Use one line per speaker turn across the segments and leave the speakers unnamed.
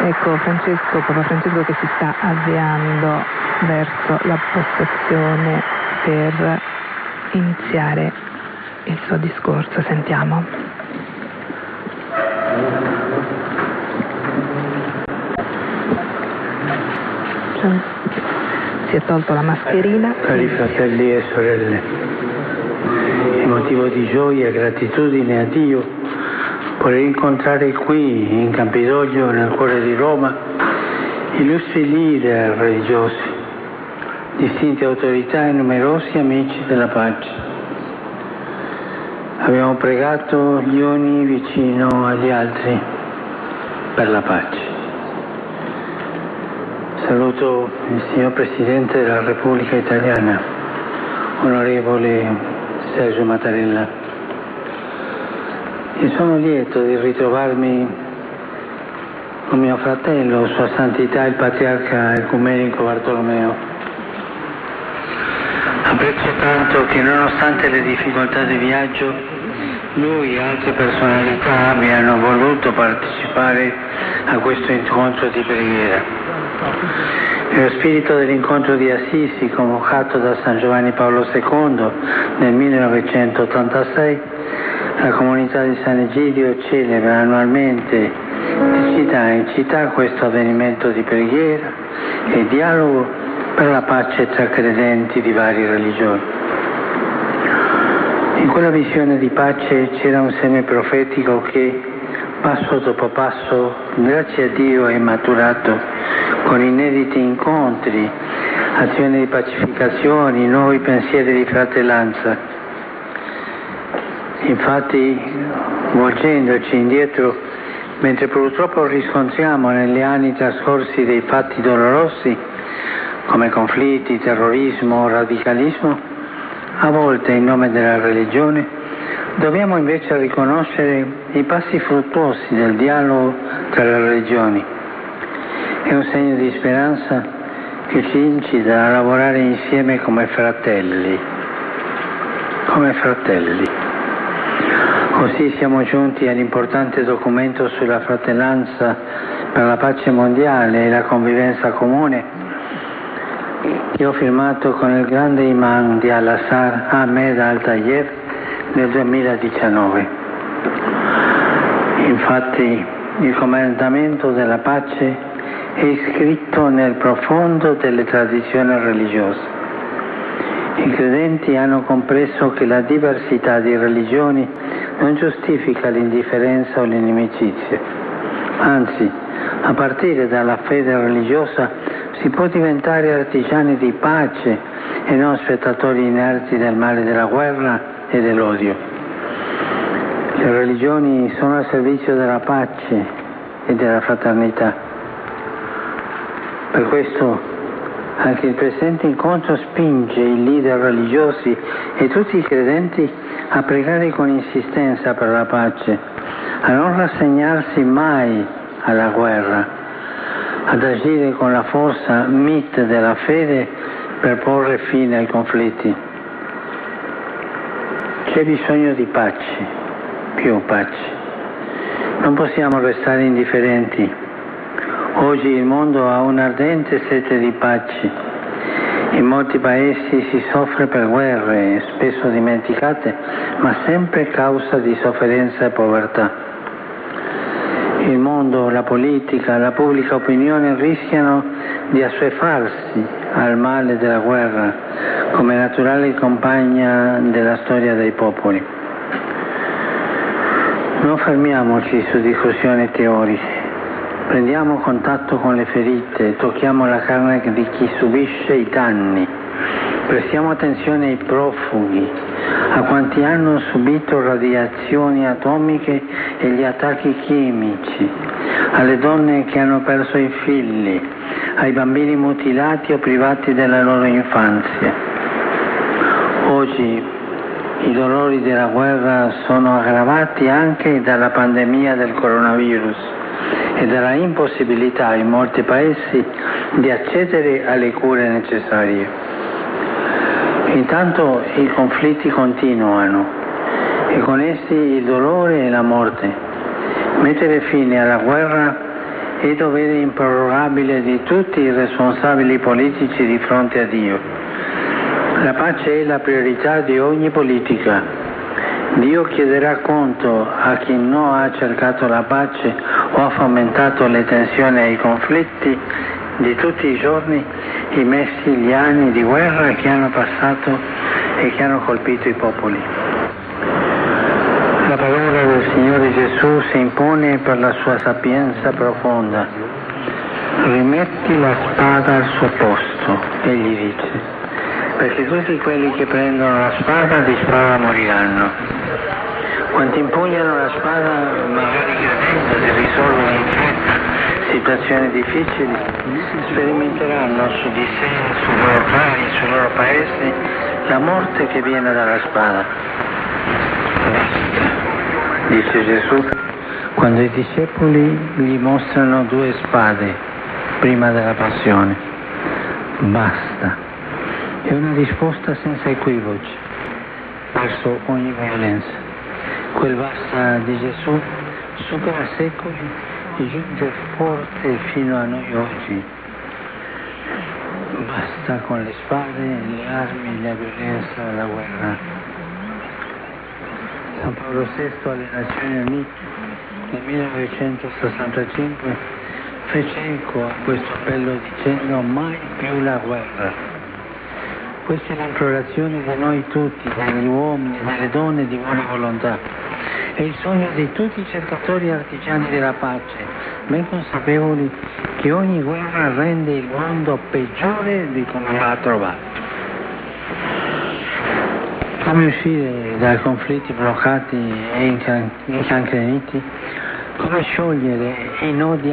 Ecco Papa Francesco che si sta avviando verso la postazione per iniziare il suo discorso. Sentiamo. Si è tolto la mascherina.
Cari fratelli e sorelle, è motivo di gioia e gratitudine a Dio poter incontrare qui in Campidoglio, nel cuore di Roma, illustri leader religiosi, distinte autorità e numerosi amici della pace. Abbiamo pregato gli uni vicino agli altri per la pace. Saluto il signor Presidente della Repubblica Italiana, onorevole Sergio Mattarella. E sono lieto di ritrovarmi con mio fratello, Sua Santità il Patriarca Ecumenico Bartolomeo. Apprezzo tanto che nonostante le difficoltà di viaggio, lui e altre personalità abbiano voluto partecipare a questo incontro di preghiera. Nello spirito dell'incontro di Assisi convocato da San Giovanni Paolo II nel 1986, la comunità di San Egidio celebra annualmente di città in città questo avvenimento di preghiera e dialogo per la pace tra credenti di varie religioni. In quella visione di pace c'era un seme profetico che, passo dopo passo, grazie a Dio è maturato con inediti incontri, azioni di pacificazione, nuovi pensieri di fratellanza. Infatti, volgendoci indietro, mentre purtroppo riscontriamo negli anni trascorsi dei fatti dolorosi, come conflitti, terrorismo, radicalismo, a volte in nome della religione, dobbiamo invece riconoscere i passi fruttuosi del dialogo tra le religioni. È un segno di speranza che ci incita a lavorare insieme come fratelli. Come fratelli. Così siamo giunti all'importante documento sulla fratellanza per la pace mondiale e la convivenza comune che ho firmato con il grande imam di Al-Azhar, Ahmed Al-Tayeb, nel 2019. Infatti il comandamento della pace è iscritto nel profondo delle tradizioni religiose. I credenti hanno compreso che la diversità di religioni non giustifica l'indifferenza o l'inimicizia. Anzi, a partire dalla fede religiosa si può diventare artigiani di pace e non spettatori inerti del male della guerra e dell'odio. Le religioni sono al servizio della pace e della fraternità. Per questo anche il presente incontro spinge i leader religiosi e tutti i credenti a pregare con insistenza per la pace, a non rassegnarsi mai alla guerra, ad agire con la forza mite della fede per porre fine ai conflitti. C'è bisogno di pace, più pace. Non possiamo restare indifferenti. Oggi il mondo ha un'ardente sete di pace. In molti paesi si soffre per guerre, spesso dimenticate, ma sempre causa di sofferenza e povertà. Il mondo, la politica, la pubblica opinione rischiano di assuefarsi al male della guerra come naturale compagna della storia dei popoli. Non fermiamoci su discussioni teoriche. Prendiamo contatto con le ferite, tocchiamo la carne di chi subisce i danni, prestiamo attenzione ai profughi, a quanti hanno subito radiazioni atomiche e gli attacchi chimici, alle donne che hanno perso i figli, ai bambini mutilati o privati della loro infanzia. Oggi i dolori della guerra sono aggravati anche dalla pandemia del coronavirus e dalla impossibilità in molti paesi di accedere alle cure necessarie. Intanto i conflitti continuano e con essi il dolore e la morte. Mettere fine alla guerra è dovere improrogabile di tutti i responsabili politici di fronte a Dio. La pace è la priorità di ogni politica. Dio chiederà conto a chi non ha cercato la pace o ha fomentato le tensioni e i conflitti di tutti i giorni immessi gli anni di guerra che hanno passato e che hanno colpito i popoli. La parola del Signore Gesù si impone per la sua sapienza profonda. Rimetti la spada al suo posto, egli dice, perché tutti quelli che prendono la spada di spada moriranno. Quanti impugnano la spada, magari credendo di risolvere in fretta situazioni difficili, sperimenteranno su di sé, sui loro cari, sui loro paesi, la morte che viene dalla spada. Basta, dice Gesù, quando i discepoli gli mostrano 2 spade prima della passione. Basta. È una risposta senza equivoci verso ogni violenza. Quel basta di Gesù supera secoli e giunge forte fino a noi oggi. Basta con le spade, le armi, la violenza, la guerra. San Paolo VI alle Nazioni Unite nel 1965 fece eco a questo appello dicendo mai più la guerra. Questa è l'implorazione di noi tutti, degli uomini, delle donne di buona volontà. È il sogno di tutti i cercatori e artigiani della pace, ben consapevoli che ogni guerra rende il mondo peggiore di come l'ha trovato. Come uscire dai conflitti bloccati e incancreniti? Come sciogliere i nodi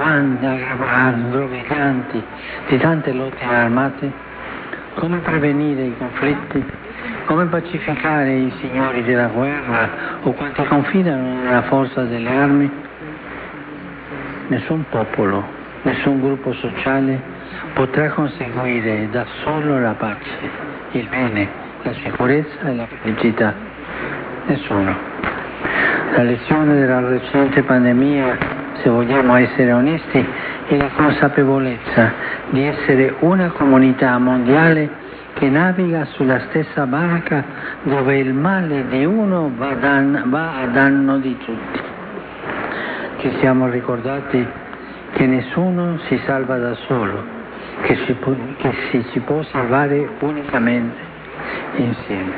aggravanti di tante lotte armate? Come prevenire i conflitti? Come pacificare i signori della guerra o quanti confidano nella forza delle armi? Nessun popolo, nessun gruppo sociale potrà conseguire da solo la pace, il bene, la sicurezza e la felicità. Nessuno. La lezione della recente pandemia, se vogliamo essere onesti, è la consapevolezza di essere una comunità mondiale che naviga sulla stessa barca dove il male di uno va a danno di tutti. Ci siamo ricordati che nessuno si salva da solo, che si può salvare unicamente insieme.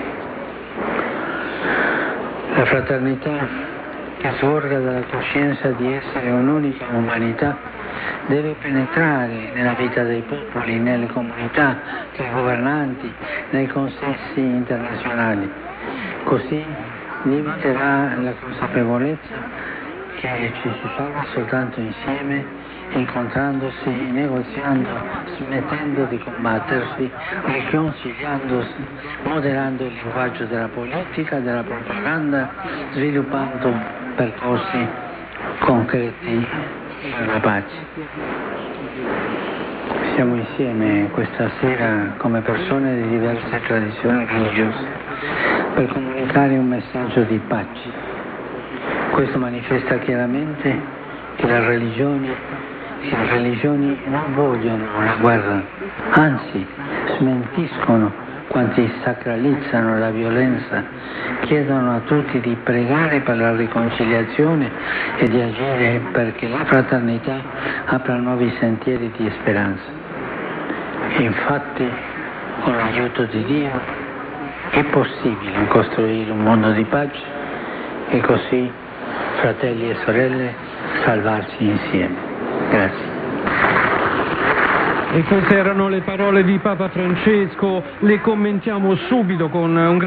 La fraternità che sorga dalla coscienza di essere un'unica umanità deve penetrare nella vita dei popoli, nelle comunità, nei governanti, nei consessi internazionali. Così limiterà la consapevolezza che ci si salva soltanto insieme, incontrandosi, negoziando, smettendo di combattersi, riconciliandosi, moderando il linguaggio della politica, della propaganda, sviluppando percorsi concreti per la pace. Siamo insieme questa sera come persone di diverse tradizioni religiose per comunicare un messaggio di pace. Questo manifesta chiaramente che le religioni non vogliono la guerra, anzi smentiscono quanti sacralizzano la violenza, chiedono a tutti di pregare per la riconciliazione e di agire perché la fraternità apra nuovi sentieri di speranza. Infatti, con l'aiuto di Dio, è possibile costruire un mondo di pace e così, fratelli e sorelle, salvarci insieme. Grazie.
E queste erano le parole di Papa Francesco, le commentiamo subito con un